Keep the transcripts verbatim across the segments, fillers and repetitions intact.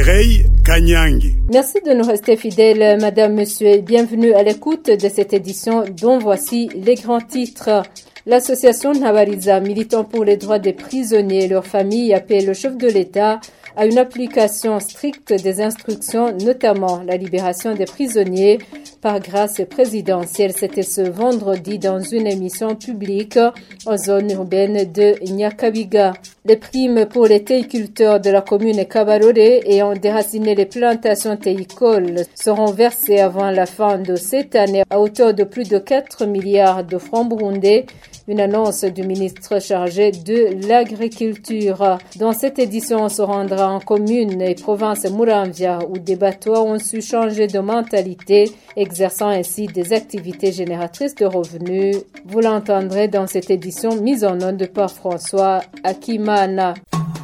Mireille Kanyangi. Merci de nous rester fidèles, madame, monsieur, et bienvenue à l'écoute de cette édition dont voici les grands titres. L'association Nhabariza, militant pour les droits des prisonniers et leurs familles, appelle le chef de l'État à une application stricte des instructions, notamment la libération des prisonniers par grâce présidentielle. C'était ce vendredi dans une émission publique en zone urbaine de Nyakabiga. Les primes pour les théiculteurs de la commune Kabarore ayant déraciné les plantations théicoles seront versées avant la fin de cette année à hauteur de plus de quatre milliards de francs burundais. Une annonce du ministre chargé de l'agriculture. Dans cette édition, on se rendra en commune et province Muramvya où des bateaux ont su changer de mentalité, exerçant ainsi des activités génératrices de revenus. Vous l'entendrez dans cette édition mise en onde par François Akimana.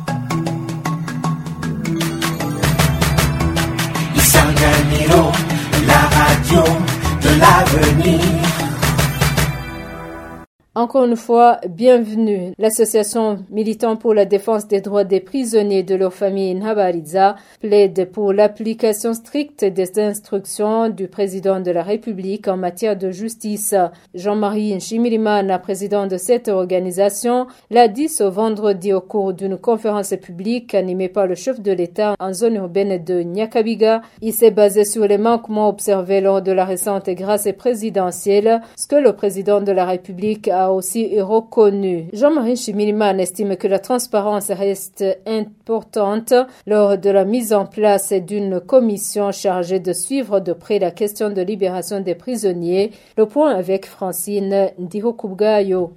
Isanganiro, la radio de l'avenir. Encore une fois, bienvenue. L'association militant pour la défense des droits des prisonniers et de leurs familles Nhabariza plaide pour l'application stricte des instructions du président de la République en matière de justice. Jean-Marie Nshimirimana, président de cette organisation, l'a dit ce vendredi au cours d'une conférence publique animée par le chef de l'État en zone urbaine de Nyakabiga. Il s'est basé sur les manquements observés lors de la récente grâce présidentielle, ce que le président de la République a aussi reconnu. Jean-Marie Nshimirimana estime que la transparence reste importante lors de la mise en place d'une commission chargée de suivre de près la question de libération des prisonniers. Le point avec Francine Ndihokubwayo.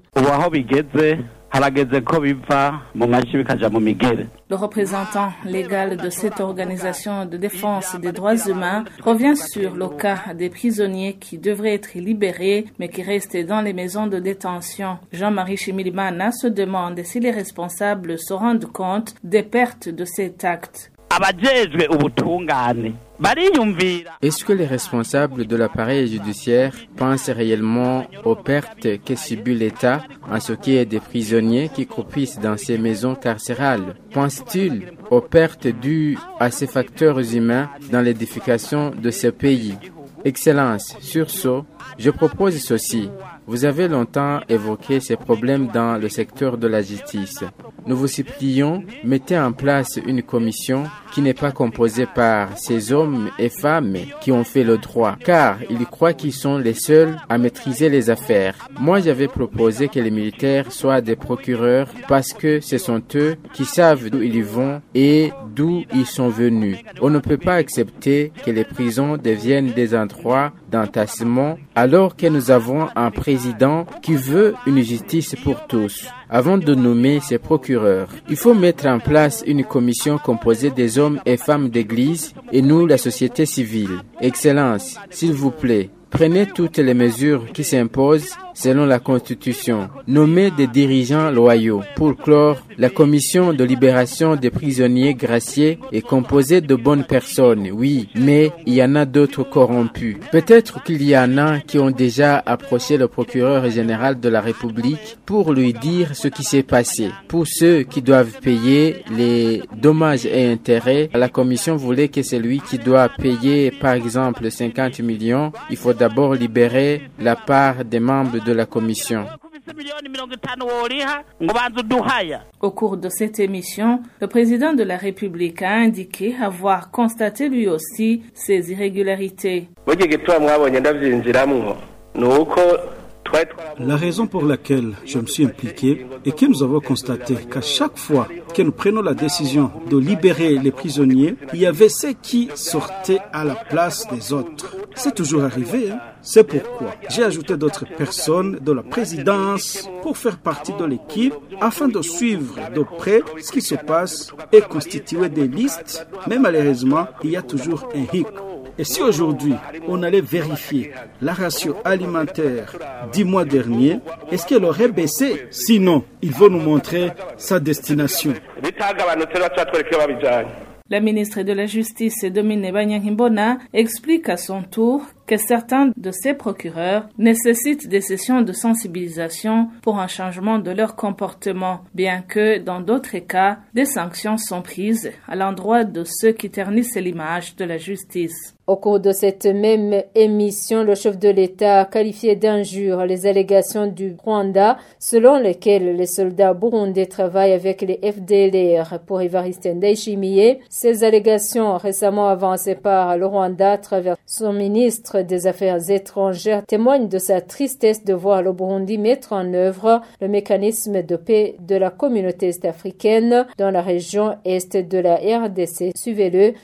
Le représentant légal de cette organisation de défense des droits humains revient sur le cas des prisonniers qui devraient être libérés mais qui restent dans les maisons de détention. Jean-Marie Nshimirimana se demande si les responsables se rendent compte des pertes de cet acte. Est-ce que les responsables de l'appareil judiciaire pensent réellement aux pertes que subit l'État en ce qui est des prisonniers qui croupissent dans ces maisons carcérales? Pensent-ils aux pertes dues à ces facteurs humains dans l'édification de ce pays? Excellence, sur ce, je propose ceci. Vous avez longtemps évoqué ces problèmes dans le secteur de la justice. Nous vous supplions, mettez en place une commission qui n'est pas composée par ces hommes et femmes qui ont fait le droit, car ils croient qu'ils sont les seuls à maîtriser les affaires. Moi, j'avais proposé que les militaires soient des procureurs parce que ce sont eux qui savent d'où ils vont et d'où ils sont venus. On ne peut pas accepter que les prisons deviennent des endroits d'entassement alors que nous avons un président qui veut une justice pour tous. Avant de nommer ces procureurs, il faut mettre en place une commission composée des hommes et femmes d'église et nous, la société civile. Excellence, s'il vous plaît, prenez toutes les mesures qui s'imposent selon la Constitution. Nommez des dirigeants loyaux. Pour clore, la commission de libération des prisonniers graciés est composée de bonnes personnes, oui, mais il y en a d'autres corrompus. Peut-être qu'il y en a qui ont déjà approché le procureur général de la République pour lui dire ce qui s'est passé. Pour ceux qui doivent payer les dommages et intérêts, la commission voulait que celui qui doit payer par exemple cinquante millions, il faut d'abord libérer la part des membres de la commission. Au cours de cette émission, le président de la République a indiqué avoir constaté lui aussi ces irrégularités. La raison pour laquelle je me suis impliqué est que nous avons constaté qu'à chaque fois que nous prenons la décision de libérer les prisonniers, il y avait ceux qui sortaient à la place des autres. C'est toujours arrivé, hein? C'est pourquoi j'ai ajouté d'autres personnes de la présidence pour faire partie de l'équipe afin de suivre de près ce qui se passe et constituer des listes. Mais malheureusement, il y a toujours un hic. Et si aujourd'hui, on allait vérifier la ration alimentaire du mois dernier, est-ce qu'elle aurait baissé? Sinon, ils vont nous montrer sa destination. La ministre de la Justice, Domine Banyankimbona, explique à son tour que certains de ces procureurs nécessitent des sessions de sensibilisation pour un changement de leur comportement, bien que dans d'autres cas, des sanctions sont prises à l'endroit de ceux qui ternissent l'image de la justice. Au cours de cette même émission, le chef de l'État a qualifié d'injures les allégations du Rwanda selon lesquelles les soldats burundais travaillent avec les F D L R pour Evariste Ndayishimiye. Ces allégations récemment avancées par le Rwanda à travers son ministre des Affaires étrangères témoignent de sa tristesse de voir le Burundi mettre en œuvre le mécanisme de paix de la communauté est-africaine dans la région est de la R D C. Suivez-le.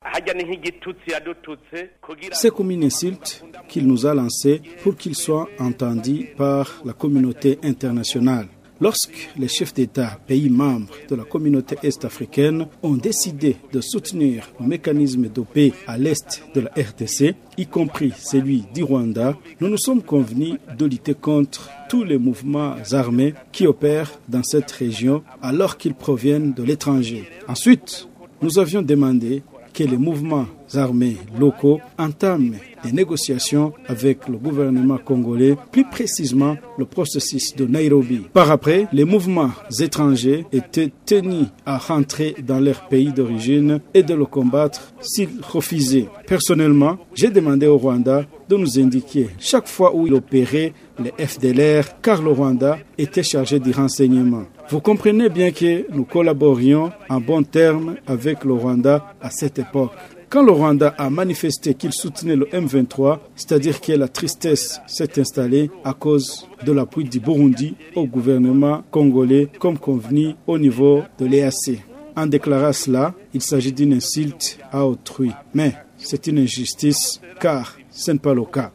C'est comme une insulte qu'il nous a lancée pour qu'il soit entendu par la communauté internationale. Lorsque les chefs d'État, pays membres de la communauté est-africaine, ont décidé de soutenir le mécanisme de paix à l'est de la R D C, y compris celui du Rwanda, nous nous sommes convenus de lutter contre tous les mouvements armés qui opèrent dans cette région alors qu'ils proviennent de l'étranger. Ensuite, nous avions demandé que les mouvements armés locaux entament des négociations avec le gouvernement congolais, plus précisément le processus de Nairobi. Par après, les mouvements étrangers étaient tenus à rentrer dans leur pays d'origine et de le combattre s'ils refusaient. Personnellement, j'ai demandé au Rwanda de nous indiquer chaque fois où il opérait les F D L R, car le Rwanda était chargé du renseignement. Vous comprenez bien que nous collaborions en bons termes avec le Rwanda à cette époque. Quand le Rwanda a manifesté qu'il soutenait le M vingt-trois, c'est-à-dire que la tristesse s'est installée à cause de l'appui du Burundi au gouvernement congolais comme convenu au niveau de l'E A C. En déclarant cela, il s'agit d'une insulte à autrui. Mais c'est une injustice car ce n'est pas le cas.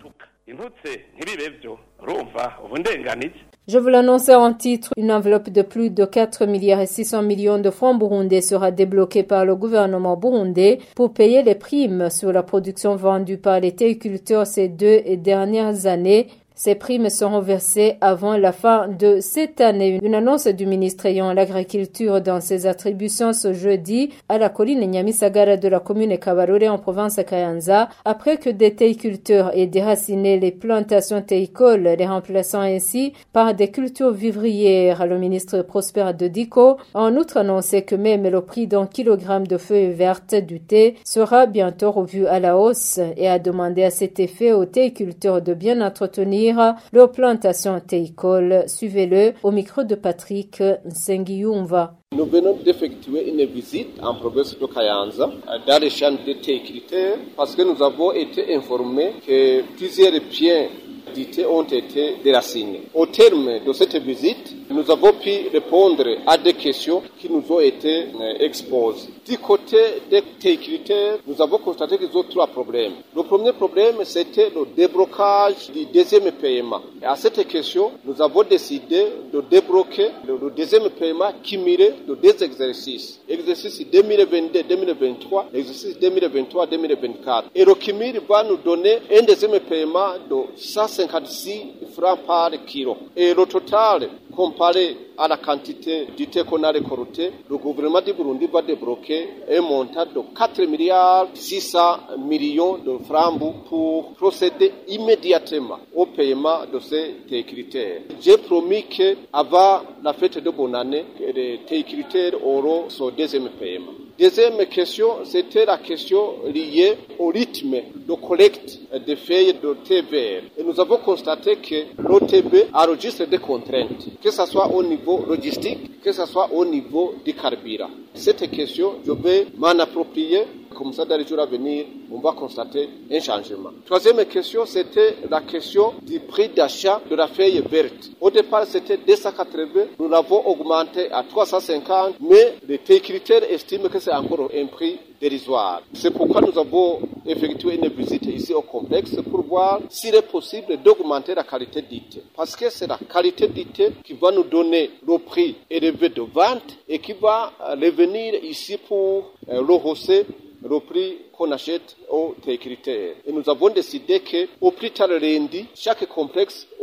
Je vous l'annonçais en titre, une enveloppe de plus de quatre milliards et six cents millions de francs burundais sera débloquée par le gouvernement burundais pour payer les primes sur la production vendue par les théiculteurs ces deux dernières années. Ces primes seront versées avant la fin de cette année. Une annonce du ministre ayant l'agriculture dans ses attributions ce jeudi à la colline Nyamisagara de la commune Kabarore en province Kayanza, après que des théiculteurs aient déraciné les plantations théicoles, les remplaçant ainsi par des cultures vivrières. Le ministre Prosper Dodiko a en outre annoncé que même le prix d'un kilogramme de feuilles vertes du thé sera bientôt revu à la hausse et a demandé à cet effet aux théiculteurs de bien entretenir leur plantation théicole. Suivez-le au micro de Patrick Nsengiyumva. Nous venons d'effectuer une visite en province de Kayanza dans les champs de théiculteurs parce que nous avons été informés que plusieurs biens du thé ont été déracinés. Au terme de cette visite, nous avons pu répondre à des questions qui nous ont été exposées. Du côté des théiculteurs, nous avons constaté qu'ils ont trois problèmes. Le premier problème, c'était le déblocage du deuxième paiement. Et à cette question, nous avons décidé de débloquer le deuxième paiement cumulé de deux exercices. Exercice deux mille vingt-deux deux mille vingt-trois, exercice deux mille vingt-trois deux mille vingt-quatre. Et le cumul va nous donner un deuxième paiement de cent cinquante-six francs par kilo. Et le total, comparé à la quantité du thé qu'on a récolté, le gouvernement du Burundi va débloquer un montant de quatre milliards six cents millions de francs pour procéder immédiatement au paiement de ces théiculteurs. J'ai promis qu'avant la fête de bonne année, les théiculteurs auront son deuxième paiement. Deuxième question, c'était la question liée au rythme de collecte des feuilles de thé vert. Et nous avons constaté que l'O T B enregistre des contraintes, que ce soit au niveau logistique, que ce soit au niveau du carburant. Cette question, je vais m'en approprier. Comme ça, dans les jours à venir, on va constater un changement. Troisième question, c'était la question du prix d'achat de la feuille verte. Au départ, c'était deux cent quatre-vingts. Nous l'avons augmenté à trois cent cinquante, mais les théiculteurs estiment que c'est encore un prix dérisoire. C'est pourquoi nous avons effectué une visite ici au complexe pour voir s'il est possible d'augmenter la qualité du thé. Parce que c'est la qualité du thé qui va nous donner le prix élevé de vente et qui va revenir ici pour euh, rehausser le prix qu'on achète aux théiculteurs. Et nous avons décidé qu'au plus tard lundi, chaque complexe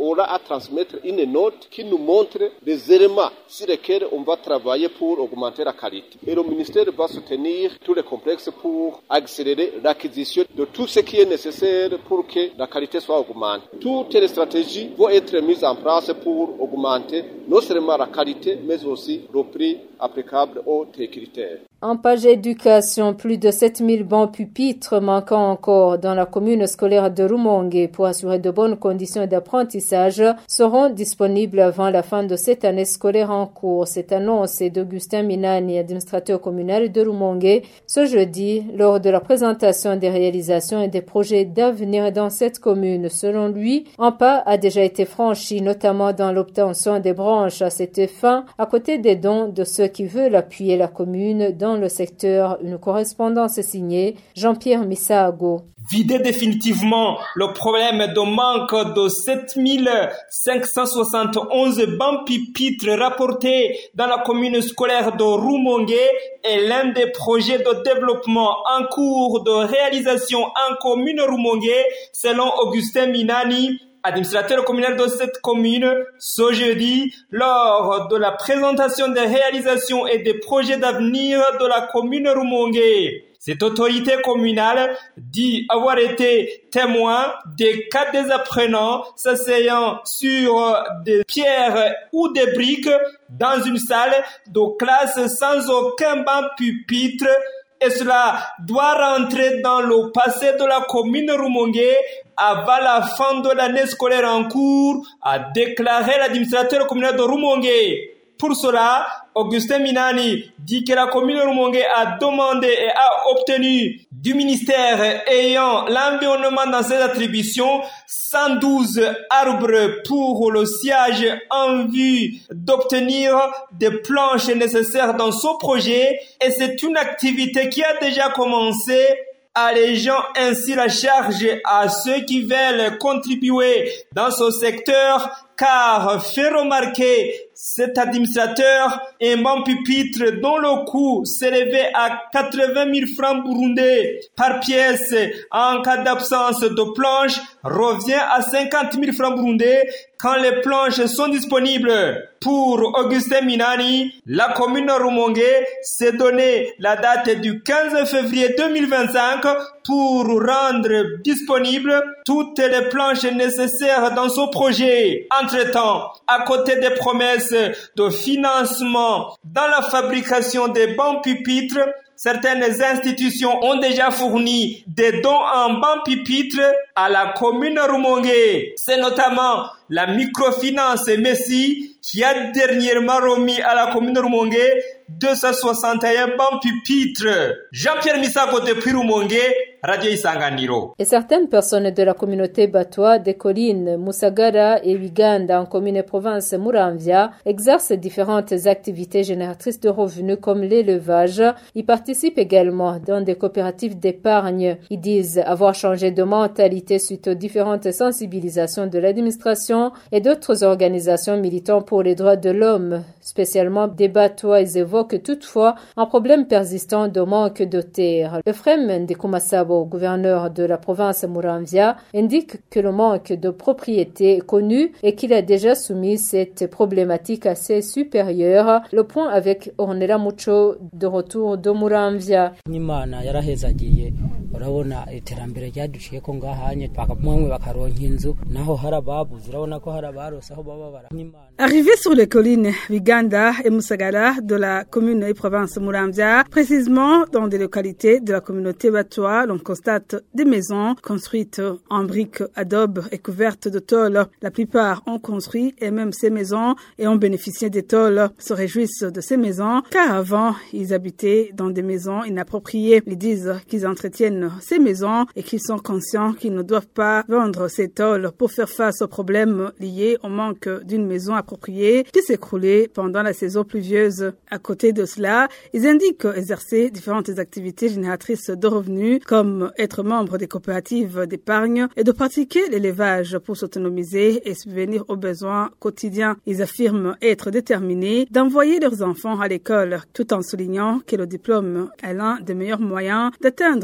aura à transmettre une note qui nous montre les éléments sur lesquels on va travailler pour augmenter la qualité. Et le ministère va soutenir tous les complexes pour accélérer l'acquisition de tout ce qui est nécessaire pour que la qualité soit augmentée. Toutes les stratégies vont être mises en place pour augmenter non seulement la qualité, mais aussi le prix applicable aux critères. En page éducation, plus de sept mille bancs pupitres manquant encore dans la commune scolaire de Rumonge pour assurer de bonnes conditions d'apprentissage seront disponibles avant la fin de cette année scolaire en cours. Cette annonce est d'Augustin Minani, administrateur communal de Rumonge, ce jeudi lors de la présentation des réalisations et des projets d'avenir dans cette commune. Selon lui, un pas a déjà été franchi, notamment dans l'obtention des branches à cette fin, à côté des dons de ceux qui veulent appuyer la commune dans le secteur. Une correspondance est signée Jean-Pierre Missago. Vider définitivement le problème de manque de sept mille cinq cent soixante et onze bancs pupitres rapportés dans la commune scolaire de Rumonge est l'un des projets de développement en cours de réalisation en commune Rumonge, selon Augustin Minani, administrateur communal de cette commune, ce jeudi, lors de la présentation des réalisations et des projets d'avenir de la commune Rumonge. Cette autorité communale dit avoir été témoin des cas des apprenants s'asseyant sur des pierres ou des briques dans une salle de classe sans aucun banc pupitre. Et cela doit rentrer dans le passé de la commune Rumonge avant la fin de l'année scolaire en cours, a déclaré l'administrateur communal de Rumonge. Pour cela, Augustin Minani dit que la commune Rumonge a demandé et a obtenu du ministère ayant l'environnement dans ses attributions cent douze arbres pour le sciage en vue d'obtenir des planches nécessaires dans ce projet, et c'est une activité qui a déjà commencé, allégeant ainsi la charge à ceux qui veulent contribuer dans ce secteur, car fait remarquer cet administrateur, un banc pupitre dont le coût s'élevait à quatre-vingt mille francs burundais par pièce en cas d'absence de planches revient à cinquante mille francs burundais quand les planches sont disponibles. Pour Augustin Minani, la commune Rumonge s'est donné la date du quinze février deux mille vingt-cinq pour rendre disponibles toutes les planches nécessaires dans ce projet. Entre-temps, à côté des promesses de financement dans la fabrication des bancs pupitres, certaines institutions ont déjà fourni des dons en bancs pupitres à la commune Rumonge. C'est notamment la microfinance Messi qui a dernièrement remis à la commune Rumonge deux cent soixante et un bancs pupitres. Jean-Pierre Missago depuis Rumonge, Radio Isanganiro. Et certaines personnes de la communauté batois des collines Musagara et Uganda en commune et province Muramvya exercent différentes activités génératrices de revenus comme l'élevage. Ils participent également dans des coopératives d'épargne. Ils disent avoir changé de mentalité suite aux différentes sensibilisations de l'administration et d'autres organisations militant pour les droits de l'homme, spécialement des batois. Ils évoquent toutefois un problème persistant de manque de terre. Euphrem Ndikumasabo, gouverneur de la province Muramvya, indique que le manque de propriété est connu et qu'il a déjà soumis cette problématique à ses supérieurs. Le point avec Ornella Mucho de retour de Muramvya. Nimana yarahezagiye urabona iterambere ryaduciye ko ngahanye bakamwe bakaronka inzu naho harababuze urabona ko harabarose aho baba bara. Arrivé sur les collines Uganda et Musagara de la commune et province Muramvya, précisément dans des localités de la communauté batois, l'on constate des maisons construites en briques adobe et couvertes de tôles. La plupart ont construit et même ces maisons et ont bénéficié des tôles se réjouissent de ces maisons car avant ils habitaient dans des maisons inappropriées. Ils disent qu'ils entretiennent ces maisons et qu'ils sont conscients qu'ils ne doivent pas vendre ces tôles pour faire face aux problèmes liés au manque d'une maison appropriée qui s'écroulait pendant la saison pluvieuse. À côté de cela, ils indiquent exercer différentes activités génératrices de revenus comme être membre des coopératives d'épargne et de pratiquer l'élevage pour s'autonomiser et subvenir aux besoins quotidiens. Ils affirment être déterminés d'envoyer leurs enfants à l'école tout en soulignant que le diplôme est l'un des meilleurs moyens d'atteindre le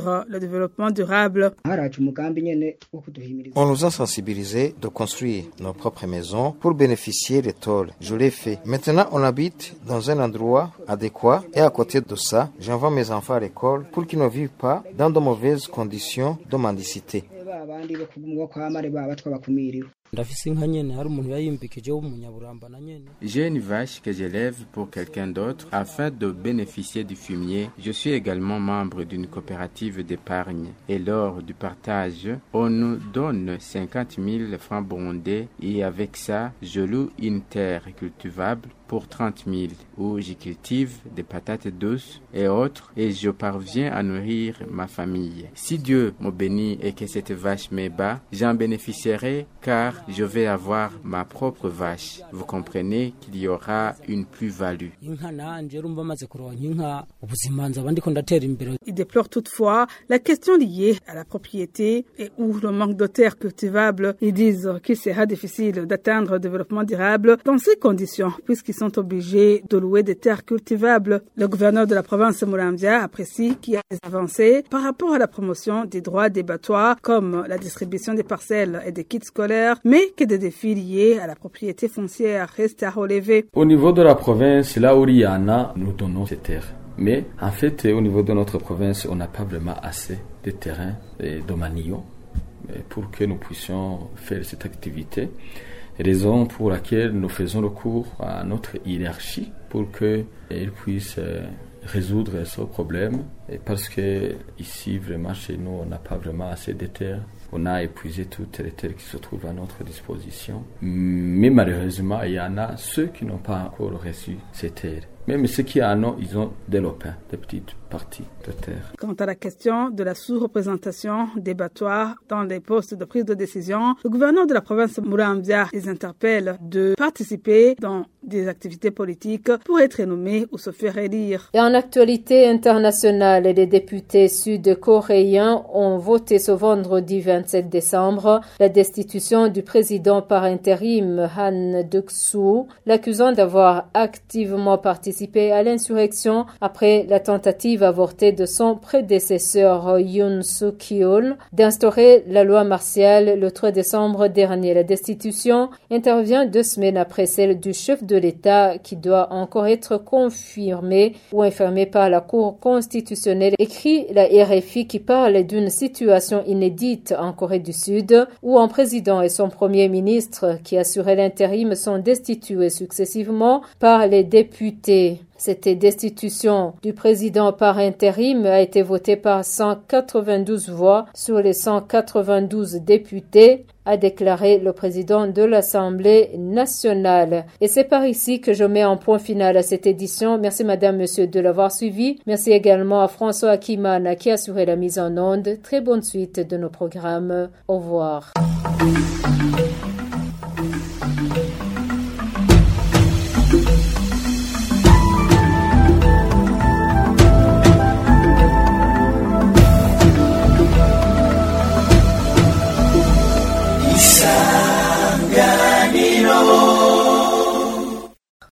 développement durable. On nous a sensibilisés de construire nos propres maisons pour bénéficier des tôles. Je l'ai fait. Maintenant, on habite dans un endroit adéquat et à côté de ça, j'envoie mes enfants à l'école pour qu'ils ne vivent pas dans de mauvaises conditions de mendicité. J'ai une vache que j'élève pour quelqu'un d'autre afin de bénéficier du fumier. Je suis également membre d'une coopérative d'épargne et lors du partage, on nous donne cinquante mille francs burundais et avec ça, je loue une terre cultivable pour trente mille où j'y cultive des patates douces et autres et je parviens à nourrir ma famille. Si Dieu me bénit et que cette vache me bat, j'en bénéficierai car je vais avoir ma propre vache. Vous comprenez qu'il y aura une plus-value. Il déplore toutefois la question liée à la propriété et ou le manque de terres cultivables. Ils disent qu'il sera difficile d'atteindre le développement durable dans ces conditions puisqu'ils sont obligés de louer des terres cultivables. Le gouverneur de la province Muramvya apprécie qu'il y a des avancées par rapport à la promotion des droits des batois comme la distribution des parcelles et des kits scolaires, mais que des défis liés à la propriété foncière restent à relever. Au niveau de la province, là où il y en a, nous donnons ces terres. Mais en fait, au niveau de notre province, on n'a pas vraiment assez de terrain et de maniots pour que nous puissions faire cette activité. Raison pour laquelle nous faisons recours à notre hiérarchie pour qu'elle puisse résoudre ce problème. Et parce que ici, vraiment, chez nous, on n'a pas vraiment assez de terres. On a épuisé toutes les terres qui se trouvent à notre disposition. Mais malheureusement, il y en a ceux qui n'ont pas encore reçu ces terres. Même ceux qui en ont, ils ont des lopins, des petites parties de terre. Quant à la question de la sous-représentation des batois dans les postes de prise de décision, le gouverneur de la province Muramvya les interpelle de participer dans des activités politiques pour être nommés ou se faire élire. Et en actualité internationale, les députés sud-coréens ont voté ce vendredi vingt-sept décembre la destitution du président par intérim Han Duck-soo, l'accusant d'avoir activement participé à l'insurrection après la tentative avortée de son prédécesseur Yoon Suk-yeol d'instaurer la loi martiale le trois décembre dernier. La destitution intervient deux semaines après celle du chef de l'État qui doit encore être confirmée ou infirmée par la Cour constitutionnelle, écrit la R F I qui parle d'une situation inédite en Corée du Sud où un président et son premier ministre qui assuraient l'intérim sont destitués successivement par les députés. Cette destitution du président par intérim a été votée par cent quatre-vingt-douze voix sur les cent quatre-vingt-douze députés, a déclaré le président de l'Assemblée nationale. Et c'est par ici que je mets un point final à cette édition. Merci madame, monsieur de l'avoir suivi. Merci également à François Akimana qui a assuré la mise en onde. Très bonne suite de nos programmes. Au revoir.